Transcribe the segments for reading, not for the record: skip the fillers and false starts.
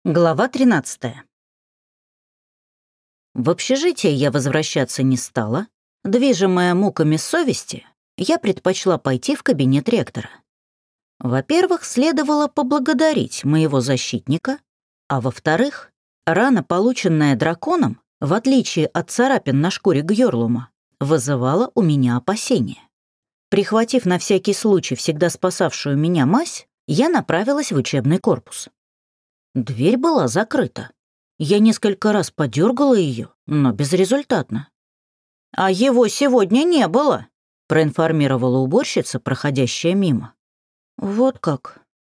Глава 13. В общежитие я возвращаться не стала. Движимая муками совести, я предпочла пойти в кабинет ректора. Во-первых, следовало поблагодарить моего защитника, а во-вторых, рана, полученная драконом, в отличие от царапин на шкуре Гьорлума, вызывала у меня опасения. Прихватив на всякий случай всегда спасавшую меня мазь, я направилась в учебный корпус. Дверь была закрыта. Я несколько раз подергала ее, но безрезультатно. «А его сегодня не было», — проинформировала уборщица, проходящая мимо. «Вот как?»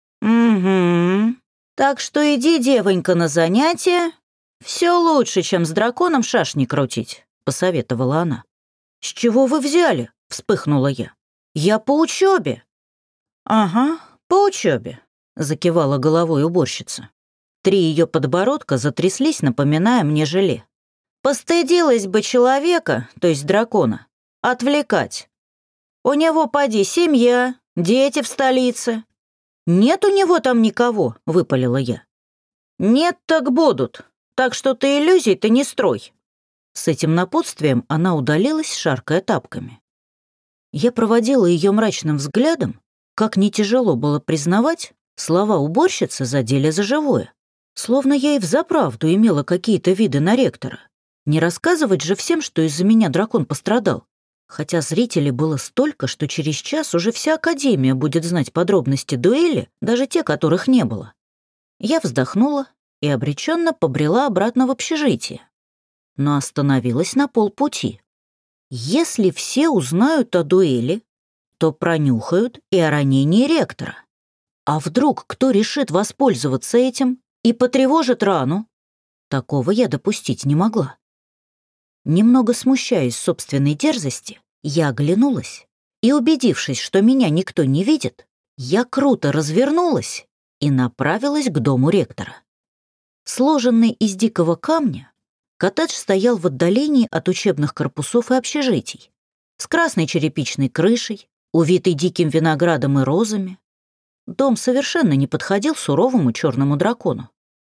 «Угу. Так что иди, девонька, на занятия. Все лучше, чем с драконом шашни крутить», — посоветовала она. «С чего вы взяли?» — вспыхнула я. «Я по учебе». «Ага, по учебе», — закивала головой уборщица. 3 ее подбородка затряслись, напоминая мне желе. «Постыдилась бы человека, то есть дракона, отвлекать. У него, поди, семья, дети в столице». «Нет у него там никого», — выпалила я. «Нет, так будут, так что ты иллюзий-то не строй». С этим напутствием она удалилась, шаркая тапками. Я проводила ее мрачным взглядом. Как не тяжело было признавать, слова уборщицы задели за живое. Словно я и взаправду имела какие-то виды на ректора. Не рассказывать же всем, что из-за меня дракон пострадал. Хотя зрителей было столько, что через час уже вся академия будет знать подробности дуэли, даже те, которых не было. Я вздохнула и обреченно побрела обратно в общежитие. Но остановилась на полпути. Если все узнают о дуэли, то пронюхают и о ранении ректора. А вдруг кто решит воспользоваться этим и потревожит рану? Такого я допустить не могла. Немного смущаясь собственной дерзости, я оглянулась и, убедившись, что меня никто не видит, я круто развернулась и направилась к дому ректора. Сложенный из дикого камня, коттедж стоял в отдалении от учебных корпусов и общежитий, с красной черепичной крышей, увитой диким виноградом и розами. Дом совершенно не подходил суровому черному дракону.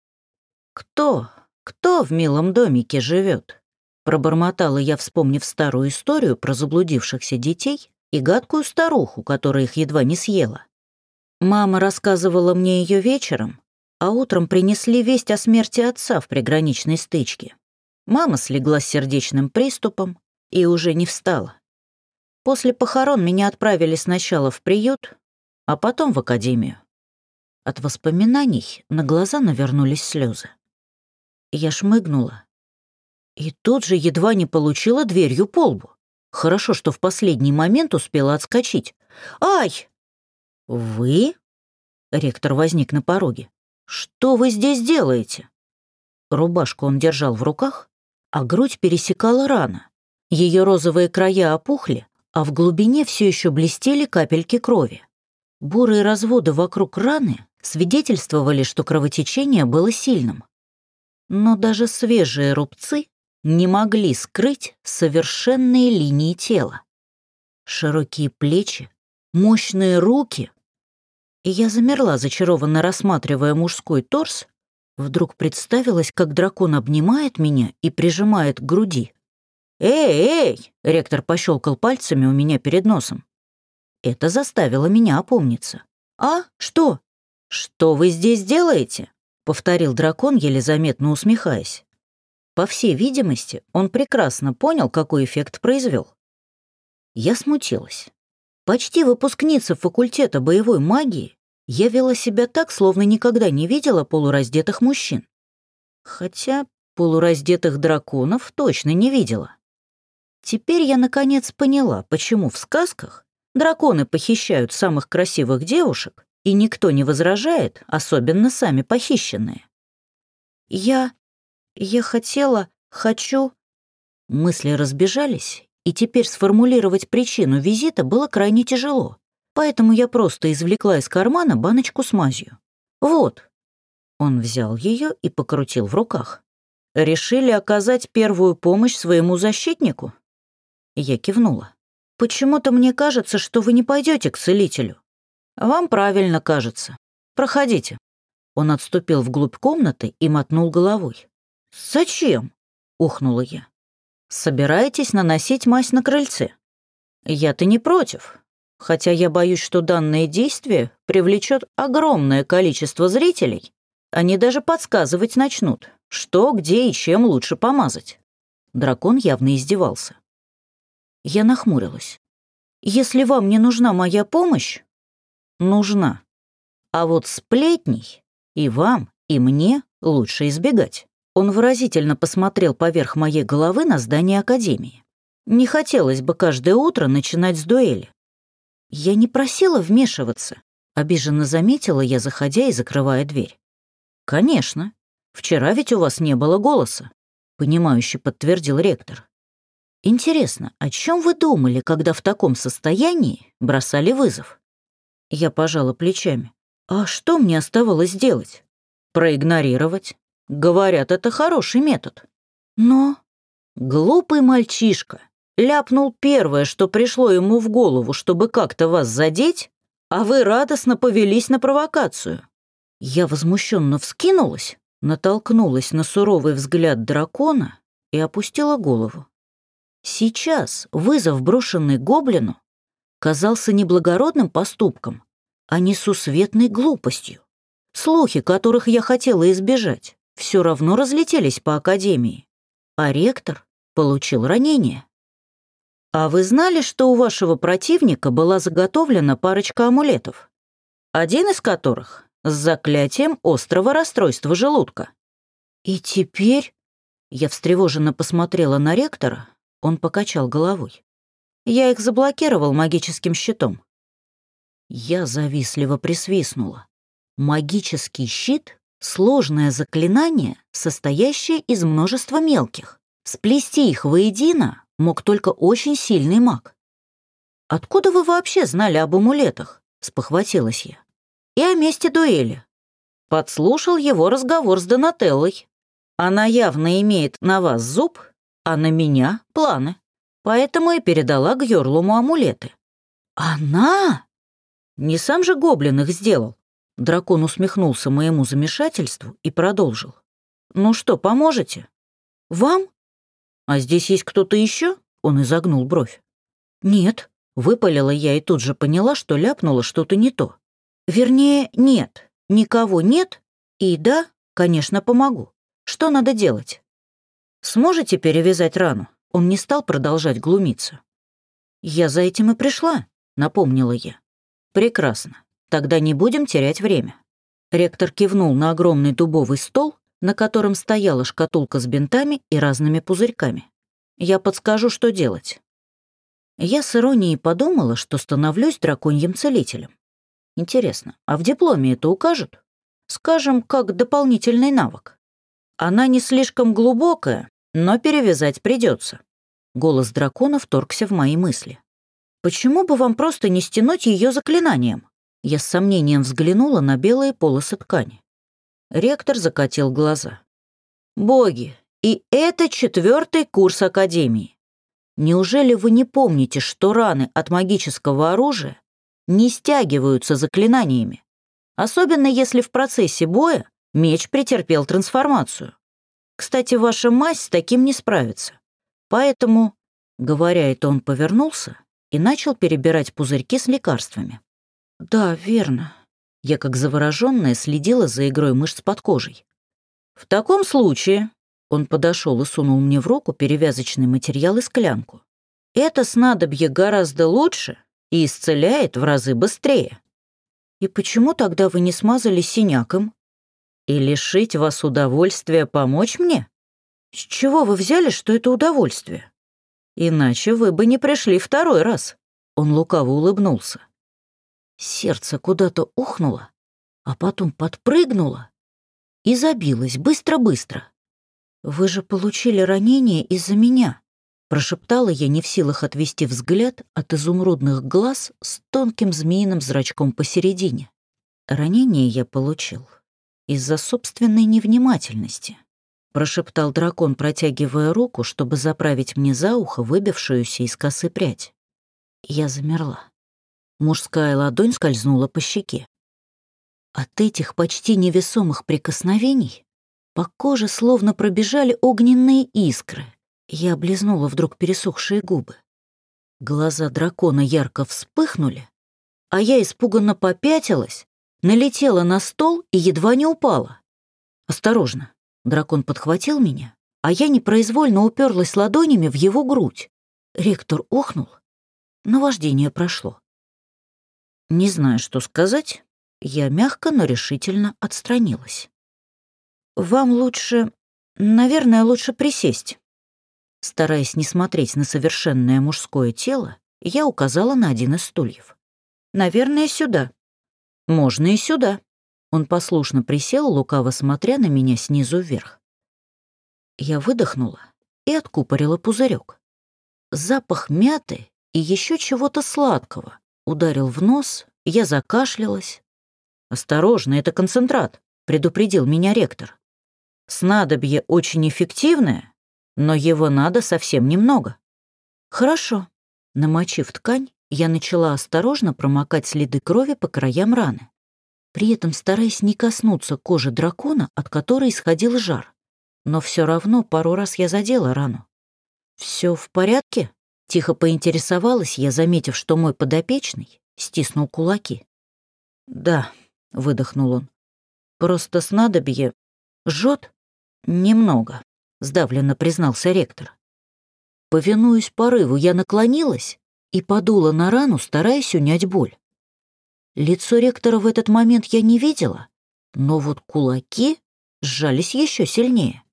«Кто в милом домике живет?» — пробормотала я, вспомнив старую историю про заблудившихся детей и гадкую старуху, которая их едва не съела. Мама рассказывала мне ее вечером, а утром принесли весть о смерти отца в приграничной стычке. Мама слегла с сердечным приступом и уже не встала. После похорон меня отправили сначала в приют, а потом в академию. От воспоминаний на глаза навернулись слезы. Я шмыгнула и тут же едва не получила дверью по лбу. Хорошо, что в последний момент успела отскочить. «Ай!» «Вы?» — ректор возник на пороге. «Что вы здесь делаете?» Рубашку он держал в руках, а грудь пересекала рана. Ее розовые края опухли, а в глубине все еще блестели капельки крови. Бурые разводы вокруг раны свидетельствовали, что кровотечение было сильным. Но даже свежие рубцы не могли скрыть совершенные линии тела. Широкие плечи, мощные руки. И я замерла, зачарованно рассматривая мужской торс. Вдруг представилось, как дракон обнимает меня и прижимает к груди. «Эй!» — ректор пощелкал пальцами у меня перед носом. Это заставило меня опомниться. «А? Что?» «Что вы здесь делаете?» — повторил дракон, еле заметно усмехаясь. По всей видимости, он прекрасно понял, какой эффект произвел. Я смутилась. Почти выпускница факультета боевой магии, я вела себя так, словно никогда не видела полураздетых мужчин. Хотя полураздетых драконов точно не видела. Теперь я наконец поняла, почему в сказках драконы похищают самых красивых девушек, и никто не возражает, особенно сами похищенные. Хочу... Мысли разбежались, и теперь сформулировать причину визита было крайне тяжело, поэтому я просто извлекла из кармана баночку с мазью. «Вот». Он взял ее и покрутил в руках. «Решили оказать первую помощь своему защитнику?» Я кивнула. «Почему-то мне кажется, что вы не пойдете к целителю». «Вам правильно кажется. Проходите». Он отступил вглубь комнаты и мотнул головой. «Зачем?» — ухнула я. «Собираетесь наносить мазь на крыльце? Я-то не против, хотя я боюсь, что данное действие привлечет огромное количество зрителей. Они даже подсказывать начнут, что, где и чем лучше помазать». Дракон явно издевался. Я нахмурилась. «Если вам не нужна моя помощь...» «Нужна. А вот сплетней и вам, и мне лучше избегать». Он выразительно посмотрел поверх моей головы на здание Академии. «Не хотелось бы каждое утро начинать с дуэли». «Я не просила вмешиваться», — обиженно заметила я, заходя и закрывая дверь. «Конечно. Вчера ведь у вас не было голоса», — понимающе подтвердил ректор. «Интересно, о чем вы думали, когда в таком состоянии бросали вызов?» Я пожала плечами. «А что мне оставалось делать? Проигнорировать? Говорят, это хороший метод. Но глупый мальчишка ляпнул первое, что пришло ему в голову, чтобы как-то вас задеть, а вы радостно повелись на провокацию». Я возмущенно вскинулась, натолкнулась на суровый взгляд дракона и опустила голову. Сейчас вызов, брошенный гоблину, казался не благородным поступком, а несусветной глупостью. Слухи, которых я хотела избежать, все равно разлетелись по академии, а ректор получил ранение. А вы знали, что у вашего противника была заготовлена парочка амулетов, один из которых с заклятием острого расстройства желудка? И теперь я встревоженно посмотрела на ректора, он покачал головой. Я их заблокировал магическим щитом. Я завистливо присвистнула. Магический щит — сложное заклинание, состоящее из множества мелких. Сплести их воедино мог только очень сильный маг. «Откуда вы вообще знали об амулетах?» — спохватилась я. «И о месте дуэли». Подслушал его разговор с Донателлой. Она явно имеет на вас зуб, а на меня — планы. Поэтому и передала Гьорлуму амулеты. «Она?» «Не сам же гоблин их сделал?» Дракон усмехнулся моему замешательству и продолжил. «Ну что, поможете?» «Вам? А здесь есть кто-то еще?» Он изогнул бровь. «Нет», — выпалила я и тут же поняла, что ляпнула что-то не то. «Вернее, нет, никого нет, и да, конечно, помогу. Что надо делать?» «Сможете перевязать рану?» Он не стал продолжать глумиться. «Я за этим и пришла», — напомнила я. «Прекрасно. Тогда не будем терять время». Ректор кивнул на огромный дубовый стол, на котором стояла шкатулка с бинтами и разными пузырьками. «Я подскажу, что делать». Я с иронией подумала, что становлюсь драконьим целителем. Интересно, а в дипломе это укажут? Скажем, как дополнительный навык. Она не слишком глубокая, но перевязать придется. Голос дракона вторгся в мои мысли. «Почему бы вам просто не стянуть ее заклинанием?» Я с сомнением взглянула на белые полосы ткани. Ректор закатил глаза. «Боги, и это 4-й курс Академии. Неужели вы не помните, что раны от магического оружия не стягиваются заклинаниями, особенно если в процессе боя меч претерпел трансформацию? Кстати, ваша мазь с таким не справится. Поэтому...» Говоря это, он повернулся и начал перебирать пузырьки с лекарствами. «Да, верно». Я, как заворожённая, следила за игрой мышц под кожей. «В таком случае...» Он подошел и сунул мне в руку перевязочный материал и склянку. «Это снадобье гораздо лучше и исцеляет в разы быстрее». «И почему тогда вы не смазали синяк им?» «И лишить вас удовольствия помочь мне? С чего вы взяли, что это удовольствие? Иначе вы бы не пришли второй раз». Он лукаво улыбнулся. Сердце куда-то ухнуло, а потом подпрыгнуло и забилось быстро-быстро. «Вы же получили ранение из-за меня», — прошептала я, не в силах отвести взгляд от изумрудных глаз с тонким змеиным зрачком посередине. «Ранение я получил из-за собственной невнимательности», — прошептал дракон, протягивая руку, чтобы заправить мне за ухо выбившуюся из косы прядь. Я замерла. Мужская ладонь скользнула по щеке. От этих почти невесомых прикосновений по коже словно пробежали огненные искры. Я облизнула вдруг пересохшие губы. Глаза дракона ярко вспыхнули, а я испуганно попятилась, налетела на стол и едва не упала. «Осторожно!» Дракон подхватил меня, а я непроизвольно уперлась ладонями в его грудь. Ректор охнул, но вождение прошло. Не знаю, что сказать, я мягко, но решительно отстранилась. «Вам лучше... наверное, лучше присесть». Стараясь не смотреть на совершенное мужское тело, я указала на один из стульев. «Наверное, сюда». «Можно и сюда». Он послушно присел, лукаво смотря на меня снизу вверх. Я выдохнула и откупорила пузырек. Запах мяты и еще чего-то сладкого ударил в нос, я закашлялась. «Осторожно, это концентрат», — предупредил меня ректор. «Снадобье очень эффективное, но его надо совсем немного». «Хорошо». Намочив ткань, я начала осторожно промокать следы крови по краям раны, при этом стараясь не коснуться кожи дракона, от которой исходил жар. Но все равно пару раз я задела рану. «Все в порядке?» — тихо поинтересовалась я, заметив, что мой подопечный стиснул кулаки. «Да», — выдохнул он, — «просто снадобье жжет немного», — сдавленно признался ректор. Повинуясь порыву, я наклонилась и подула на рану, стараясь унять боль. Лицо ректора в этот момент я не видела, но вот кулаки сжались еще сильнее.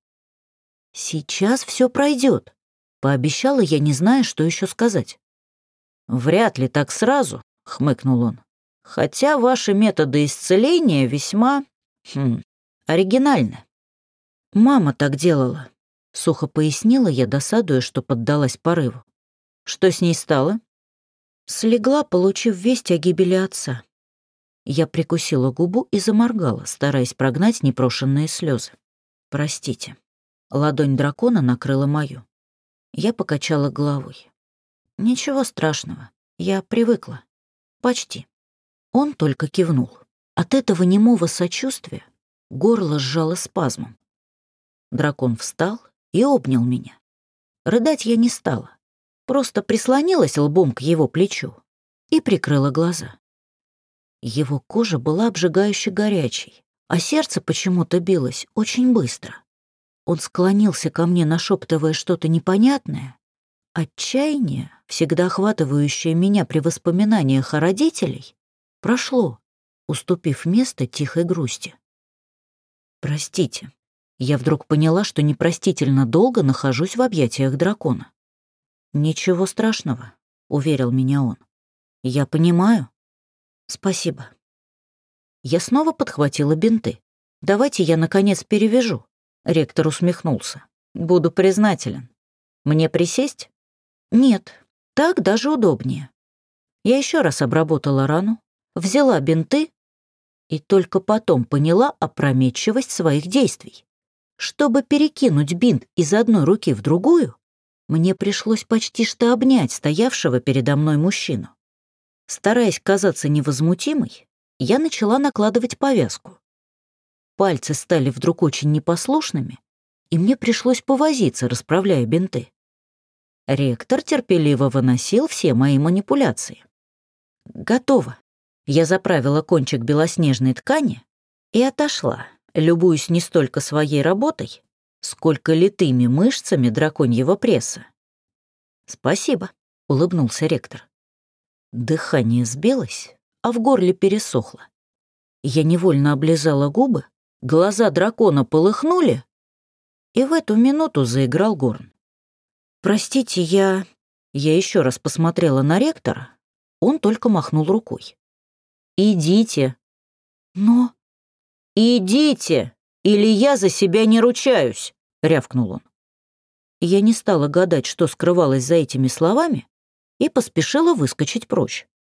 «Сейчас все пройдет», — пообещала я, не зная, что еще сказать. «Вряд ли так сразу», — хмыкнул он. «Хотя ваши методы исцеления весьма... оригинальны». «Мама так делала», — сухо пояснила я, досадуя, что поддалась порыву. «Что с ней стало?» Слегла, получив весть о гибели отца. Я прикусила губу и заморгала, стараясь прогнать непрошенные слезы. «Простите». Ладонь дракона накрыла мою. Я покачала головой. «Ничего страшного, я привыкла. Почти». Он только кивнул. От этого немого сочувствия горло сжало спазмом. Дракон встал и обнял меня. Рыдать я не стала, просто прислонилась лбом к его плечу и прикрыла глаза. Его кожа была обжигающе горячей, а сердце почему-то билось очень быстро. Он склонился ко мне, нашептывая что-то непонятное. Отчаяние, всегда охватывающее меня при воспоминаниях о родителях, прошло, уступив место тихой грусти. «Простите». Я вдруг поняла, что непростительно долго нахожусь в объятиях дракона. «Ничего страшного», — уверил меня он. «Я понимаю». «Спасибо». Я снова подхватила бинты. «Давайте я, наконец, перевяжу». Ректор усмехнулся. «Буду признателен. Мне присесть?» «Нет, так даже удобнее». Я еще раз обработала рану, взяла бинты и только потом поняла опрометчивость своих действий. Чтобы перекинуть бинт из одной руки в другую, мне пришлось почти что обнять стоявшего передо мной мужчину. Стараясь казаться невозмутимой, я начала накладывать повязку. Пальцы стали вдруг очень непослушными, и мне пришлось повозиться, расправляя бинты. Ректор терпеливо выносил все мои манипуляции. «Готово». Я заправила кончик белоснежной ткани и отошла, любуясь не столько своей работой, сколько литыми мышцами драконьего пресса. «Спасибо», — улыбнулся ректор. Дыхание сбилось, а в горле пересохло. Я невольно облизала губы, глаза дракона полыхнули, и в эту минуту заиграл горн. «Простите, я...» Я еще раз посмотрела на ректора, он только махнул рукой. «Идите». «Но...» «Идите, или я за себя не ручаюсь», — рявкнул он. Я не стала гадать, что скрывалось за этими словами, и поспешила выскочить прочь.